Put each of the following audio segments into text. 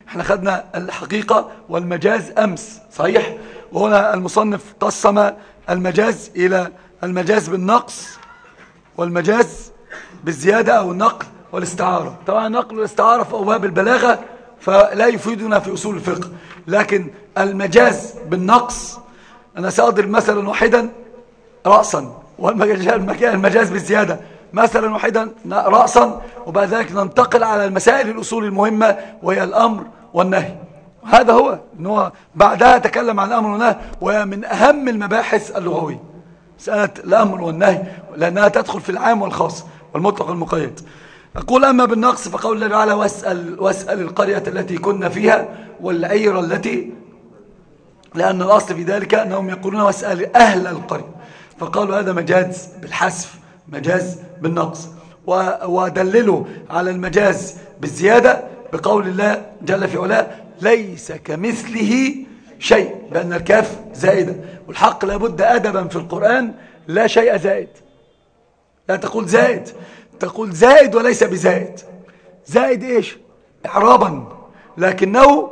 احنا خدنا الحقيقة والمجاز أمس صحيح. وهنا المصنف قسم المجاز إلى المجاز بالنقص والمجاز بالزيادة أو النقل والاستعارة. طبعا النقل والاستعارة في أبواب البلاغة فلا يفيدنا في أصول الفقه، لكن المجاز بالنقص أنا سأضرب مثلا واحدا رأسا، والمجاز بالزيادة مثلا واحدا رأسا، وبعد ذلك ننتقل على المسائل الأصول المهمة وهي الأمر والنهي. هذا هو أنه بعدها تكلم عن الأمر والنهي، وهي من أهم المباحث اللغوية مسألة الأمر والنهي، لأنها تدخل في العام والخاص والمطلق والمقيد. أقول أما بالنقص فقول الله تعالى واسأل القرية التي كنا فيها والعير التي، لأن الأصل في ذلك أنهم يقولون واسأل أهل القرية، فقالوا هذا مجاز بالحذف مجاز بالنقص. ودللوا على المجاز بالزيادة بقول الله جل في علاه ليس كمثله شيء، بأن الكاف زائدة، والحق لابد أدبا في القرآن لا شيء زائد، لا تقول زائد، تقول زائد وليس بزائد. زائد إيش إعرابا، لكنه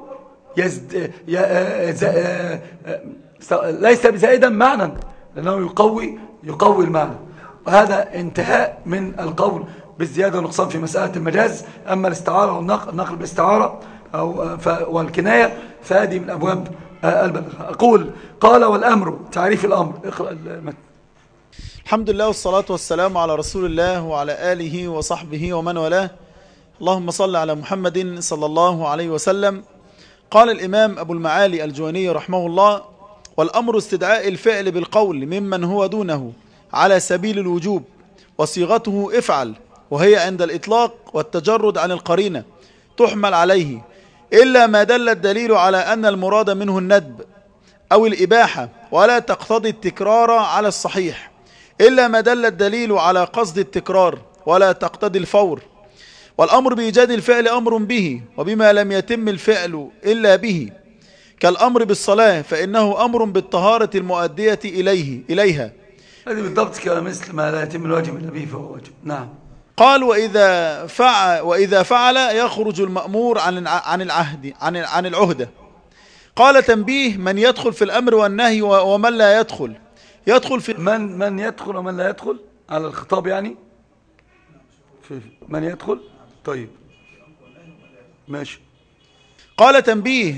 ليس بزائدا معنى، لأنه يقوي المعنى. وهذا انتهاء من القول بالزيادة والنقصان في مسألة المجاز. أما الاستعارة والنقل بالاستعارة والكناية فهذه من أبواب البلاغة. أقول قال والأمر تعريف الأمر. اقرأ المتن. الحمد لله والصلاة والسلام على رسول الله وعلى آله وصحبه ومن والاه. اللهم صل على محمد صلى الله عليه وسلم. قال الإمام أبو المعالي الجويني رحمه الله: والأمر استدعاء الفعل بالقول ممن هو دونه على سبيل الوجوب، وصيغته افعل، وهي عند الإطلاق والتجرد عن القرينة تحمل عليه، إلا ما دل الدليل على أن المراد منه الندب أو الإباحة، ولا تقتضي التكرار على الصحيح، إلا ما دل الدليل على قصد التكرار، ولا تقتضي الفور. والأمر بإيجاد الفعل أمر به، وبما لم يتم الفعل إلا به، كالأمر بالصلاة فإنه أمر بالطهارة المؤدية إليها. هذه بالضبط كمثل ما لا يتم الواجب إلا به فهو واجب. نعم. قال وإذا فعل يخرج المأمور عن العهدة. قال تنبيه: من يدخل في الأمر والنهي ومن لا يدخل في من يدخل ومن لا يدخل على الخطاب، يعني في من يدخل. طيب ماشي. قال تنبيه.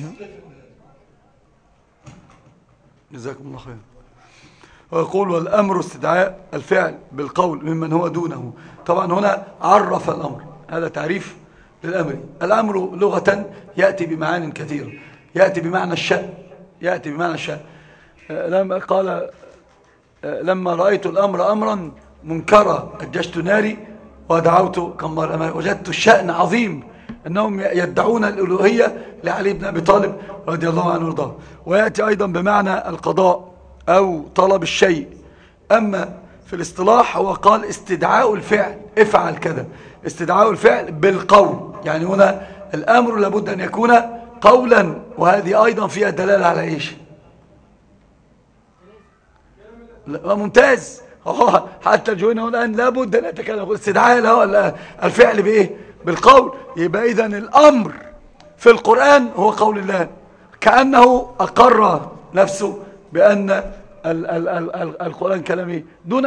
جزاكم الله خير. ويقول والأمر استدعاء الفعل بالقول ممن هو دونه. طبعا هنا عرف الأمر، هذا تعريف للأمر. الأمر لغة يأتي بمعان كثيرة، يأتي بمعنى الشأن، لما رأيت الأمر أمرا منكرا أججت ناري ودعوت كمار، وجدت الشأن عظيم، أنهم يدعون الألوهية لعلي بن أبي طالب رضي الله عنه وارضاه. ويأتي أيضا بمعنى القضاء أو طلب الشيء. أما في الاصطلاح هو قال استدعاء الفعل، افعل كذا، استدعاء الفعل بالقول، يعني هنا الأمر لابد أن يكون قولا، وهذه أيضا فيها دلالة على إيش؟ ممتاز. حتى الجويني الآن لابد أن يتكلم استدعاء الفعل بإيه؟ بالقول. يبقى إذن الأمر في القرآن هو قول الله، كأنه أقر نفسه بأن القرآن كلامه دون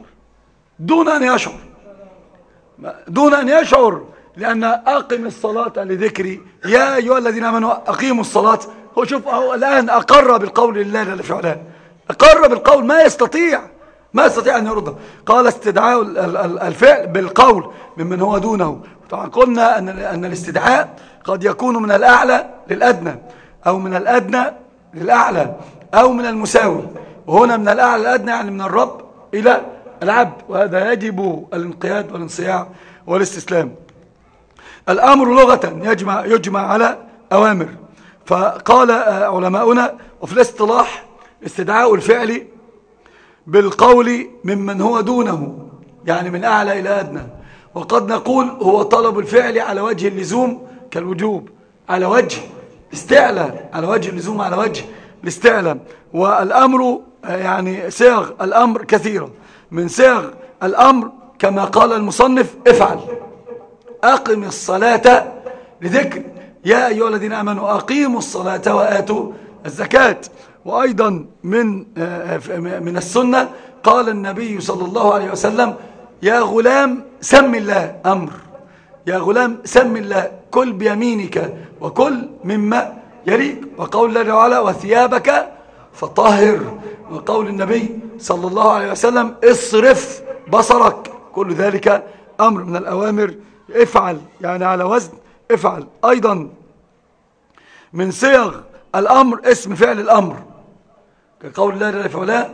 أن يشعر، لأن أقم الصلاة لذكري يا أيها الذين آمنوا أقيموا الصلاة. هو شوف الآن أقر بالقول لله جل في علاه، أقر بالقول، ما يستطيع أن يرده. قال استدعاء الفعل بالقول ممن هو دونه. طبعا قلنا أن الاستدعاء قد يكون من الأعلى للأدنى، أو من الأدنى للأعلى، أو من المساوي. وهنا من الأعلى للأدنى يعني من الرب إلى العبد، وهذا يجب الانقياد والانصياع والاستسلام. الأمر لغة يجمع على أوامر. فقال علماؤنا وفي الاصطلاح استدعاء الفعل بالقول ممن هو دونه، يعني من أعلى إلى أدنى. وقد نقول هو طلب الفعل على وجه اللزوم كالوجوب، على وجه استعلاء، على وجه اللزوم، على وجه الاستعلاء. والأمر يعني صيغ الأمر كثيرة. من صيغ الأمر كما قال المصنف افعل، أقم الصلاة لذكر، يا أيها الذين آمنوا أقيموا الصلاة وآتوا الزكاة. وأيضا من السنة قال النبي صلى الله عليه وسلم يا غلام سم الله، أمر، يا غلام سم الله، كل بيمينك وكل مما يليك. وقول الله تعالى وثيابك فطهر. وقول النبي صلى الله عليه وسلم اصرف بصرك. كل ذلك أمر من الأوامر، افعل يعني على وزن افعل. أيضا من صيغ الأمر اسم فعل الأمر كقول الله جل وعلا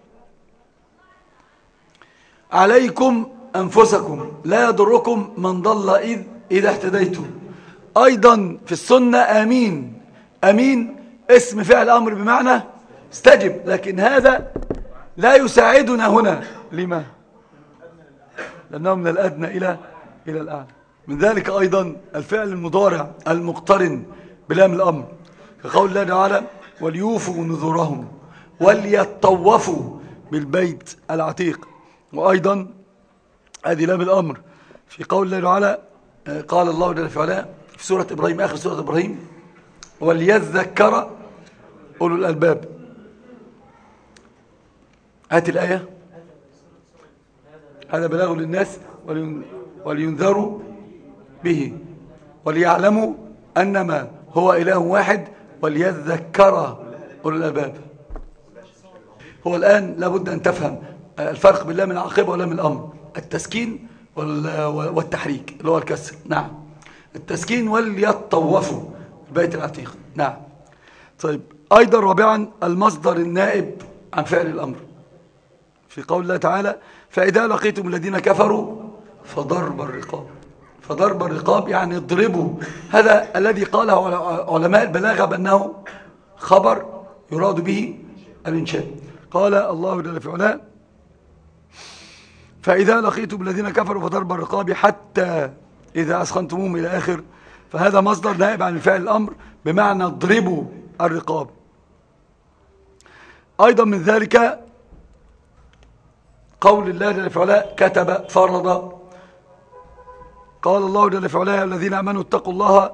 عليكم أنفسكم لا يضركم من ضل إذا اهتديتم. أيضا في السنة آمين. أمين اسم فعل أمر بمعنى استجب، لكن هذا لا يساعدنا هنا. لما؟ لأنه من الأدنى إلى الأعلى. من ذلك أيضا الفعل المضارع المقترن بلام الأمر كقول الله تعالى وليوفوا نذورهم وليطوفوا بالبيت العتيق. وأيضا هذه لام الأمر في قول الله تعالى قال الله جل وعلا في سورة إبراهيم، آخر سورة إبراهيم وليذكر أولو الألباب. هات الآية. هذا بلاغ للناس ولينذروا به وليعلموا أنما هو إله واحد وليذكر أولو الألباب. هو الآن لابد أن تفهم الفرق بين لام العاقبة ولام الأمر. التسكين والتحريك اللي هو الكسر. نعم. التسكين وليطوفوا البيت العتيق. نعم. طيب أيضا رابعا المصدر النائب عن فعل الأمر في قول الله تعالى فإذا لقيتم الذين كفروا فضرب الرقاب. فضرب الرقاب يعني اضربوا. هذا الذي قاله علماء البلاغة بأنه خبر يراد به الإنشاء. قال الله جل وعلا فإذا لقيتم الذين كفروا فضرب الرقاب حتى إذا أسخنتموهم إلى آخر. فهذا مصدر نائب عن فعل الأمر بمعنى اضربوا الرقاب. أيضا من ذلك قول الله جل وعلا كتب فرض. قال الله جل وعلا الذين آمنوا اتقوا الله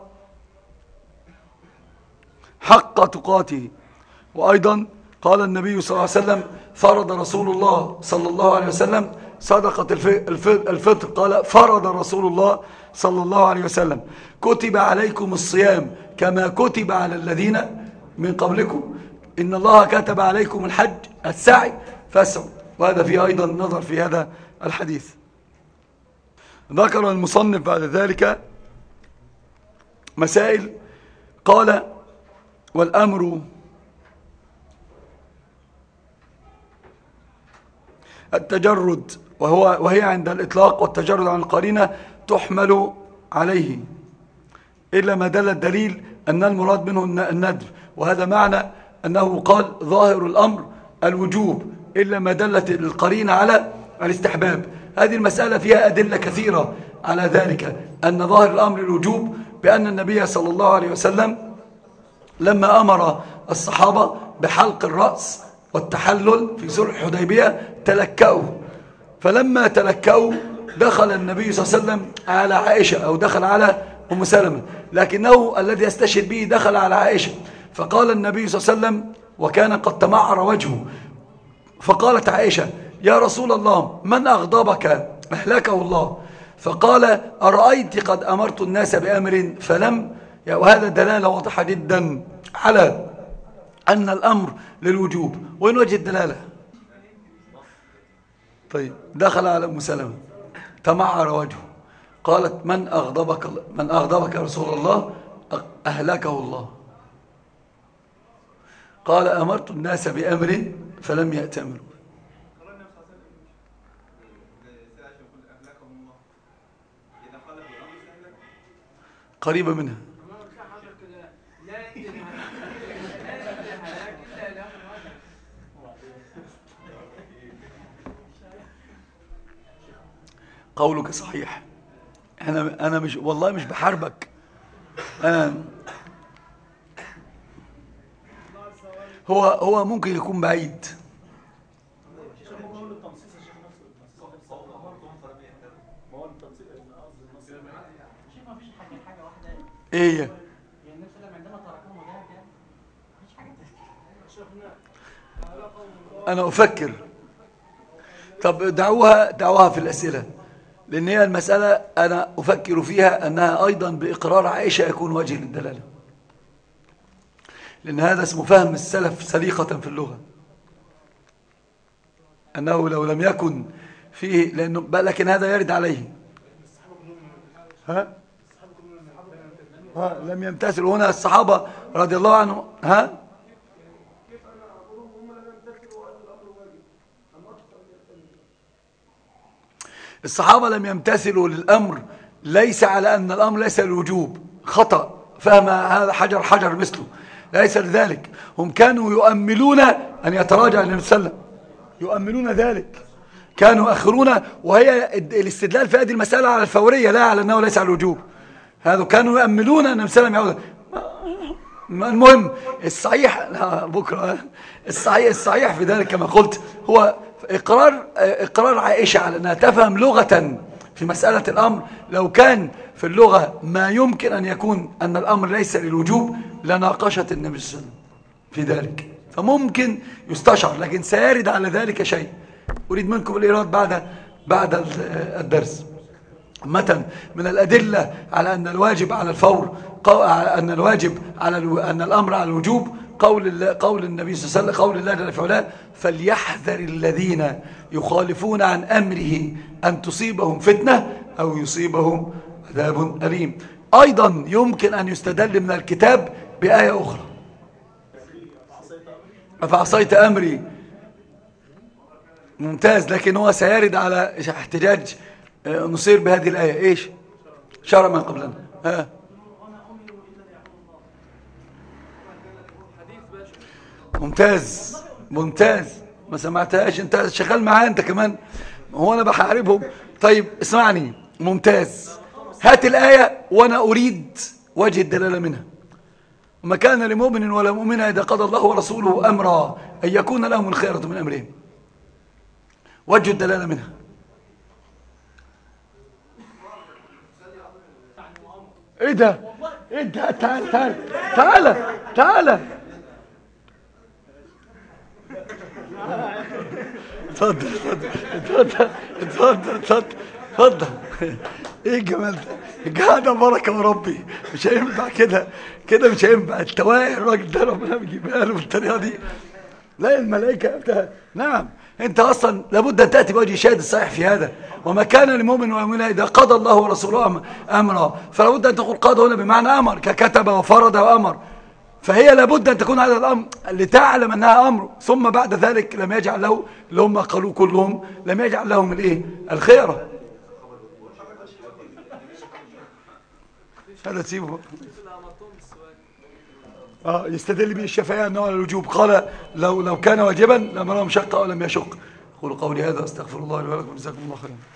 حق تقاته. وأيضا قال النبي صلى الله عليه وسلم فرض رسول الله صلى الله عليه وسلم صدقة الفطر. قال فرض رسول الله صلى الله عليه وسلم كتب عليكم الصيام كما كتب على الذين من قبلكم إن الله كتب عليكم الحج السعي فاسعوا. وهذا فيه أيضا نظر في هذا الحديث. ذكر المصنف بعد ذلك مسائل. قال والأمر التجرد وهي عند الإطلاق والتجرد عن القرينة تحمل عليه إلا ما دل الدليل أن المراد منه الندب. وهذا معنى أنه قال ظاهر الأمر الوجوب إلا ما دلت القرينة على الاستحباب. هذه المسألة فيها أدلة كثيرة على ذلك أن ظاهر الأمر الوجوب بأن النبي صلى الله عليه وسلم لما أمر الصحابة بحلق الرأس والتحلل في صلح الحديبية تلكأوا. فلما تلكأوا دخل النبي صلى الله عليه وسلم على عائشة أو دخل على أم سلمة، لكنه الذي يستشهد به دخل على عائشة. فقال النبي صلى الله عليه وسلم وكان قد تمعر وجهه، فقالت عائشة يا رسول الله من أغضبك أهلكه الله؟ فقال أرأيت قد أمرت الناس بأمر فلم. وهذا دلالة واضحة جدا على أن الأمر للوجوب. وين وجه الدلالة؟ طيب دخل على أم سلمة تمعر وجهه، قالت من أغضبك يا رسول الله؟ أهلكه الله. قال أمرت الناس بأمر فلم يأتمروا. قريبة منها. قولك صحيح. أنا مش والله مش بحاربك. هو ممكن يكون بعيد. ايه أنا أفكر. طب دعوها في الأسئلة، لأن هي المسألة أنا أفكر فيها أنها أيضا بإقرار عائشة يكون وجه للدلالة، لأن هذا اسمه فهم السلف سليقة في اللغة، أنه لو لم يكن فيه لكن هذا يرد عليه. ها لم يمتثلوا هنا الصحابة رضي الله عنهم. الصحابة لم يمتثلوا للأمر ليس على أن الأمر ليس الوجوب، خطأ فهم هذا حجر مثله، ليس لذلك. هم كانوا يؤملون أن يتراجع النبي صلى الله عليه وسلم، يؤملون ذلك، كانوا يؤخرون، وهي الاستدلال في هذه المسألة على الفورية لا على أنه ليس على الوجوب. هذا كانوا يؤملون أن النبي صلى الله عليه وسلم يعود. المهم الصحيح بكرة الصحيح في ذلك كما قلت هو إقرار عائشة على أنها تفهم لغة في مسألة الأمر. لو كان في اللغة ما يمكن أن يكون أن الأمر ليس للوجوب لناقشت النبي صلى الله عليه وسلم في ذلك، فممكن يستشعر، لكن سيرد على ذلك شيء. أريد منكم الإيراد بعد الدرس. مثلا من الأدلة على أن الواجب على الفور، أن الواجب على أن الأمر على الوجوب قول النبي صلى الله عليه وسلم، قول الله جل في علاه: فليحذر الذين يخالفون عن أمره أن تصيبهم فتنة أو يصيبهم عذاب أليم. أيضا يمكن أن يستدل من الكتاب بآية أخرى: أفعصيت أمري. ممتاز، لكن هو سيرد على احتجاج نصير بهذه الآية. إيش شرع من قبلنا؟ ممتاز ما سمعتهاش، انت شغال معاه انت كمان، هو انا بحاربهم. طيب اسمعني، ممتاز، هات الآية وانا اريد وجه الدلالة منها. وما كان لمؤمن ولا مؤمنة إذا قضى الله ورسوله أمرا أن يكون لهم الخيرة من أمرهم. وجه الدلالة منها. ايه ده تعال اتفضل. ايه الجمال ده؟ الجمال بركه وربي، مش هينفع كده مش هينفع. التوائل الراجل ده ربنا بيجيبها له بالطريقه دي، لا الملائكه بتاع. نعم، انت اصلا لابد ان تاتي بوجه شاهد الصحيح في هذا. وما كان لمؤمن ومؤمنة اذا قضى الله ورسوله امرا، فلابد ان تقول قضى هنا بمعنى امر، ككتب وفرض وامر. فهي لابد ان تكون هذا الامر لتعلم انها امر، ثم بعد ذلك لم يجعل له اللي هم قالوا كلهم، لم يجعل لهم الايه؟ الخيره. هذا تسيبه. يستدل به الشافعي انه على الوجوب. قال لو كان واجبا لامرهم شق او لم يشق. قولوا قولي هذا، استغفر الله لي ولكم، جزاكم الله خيرا.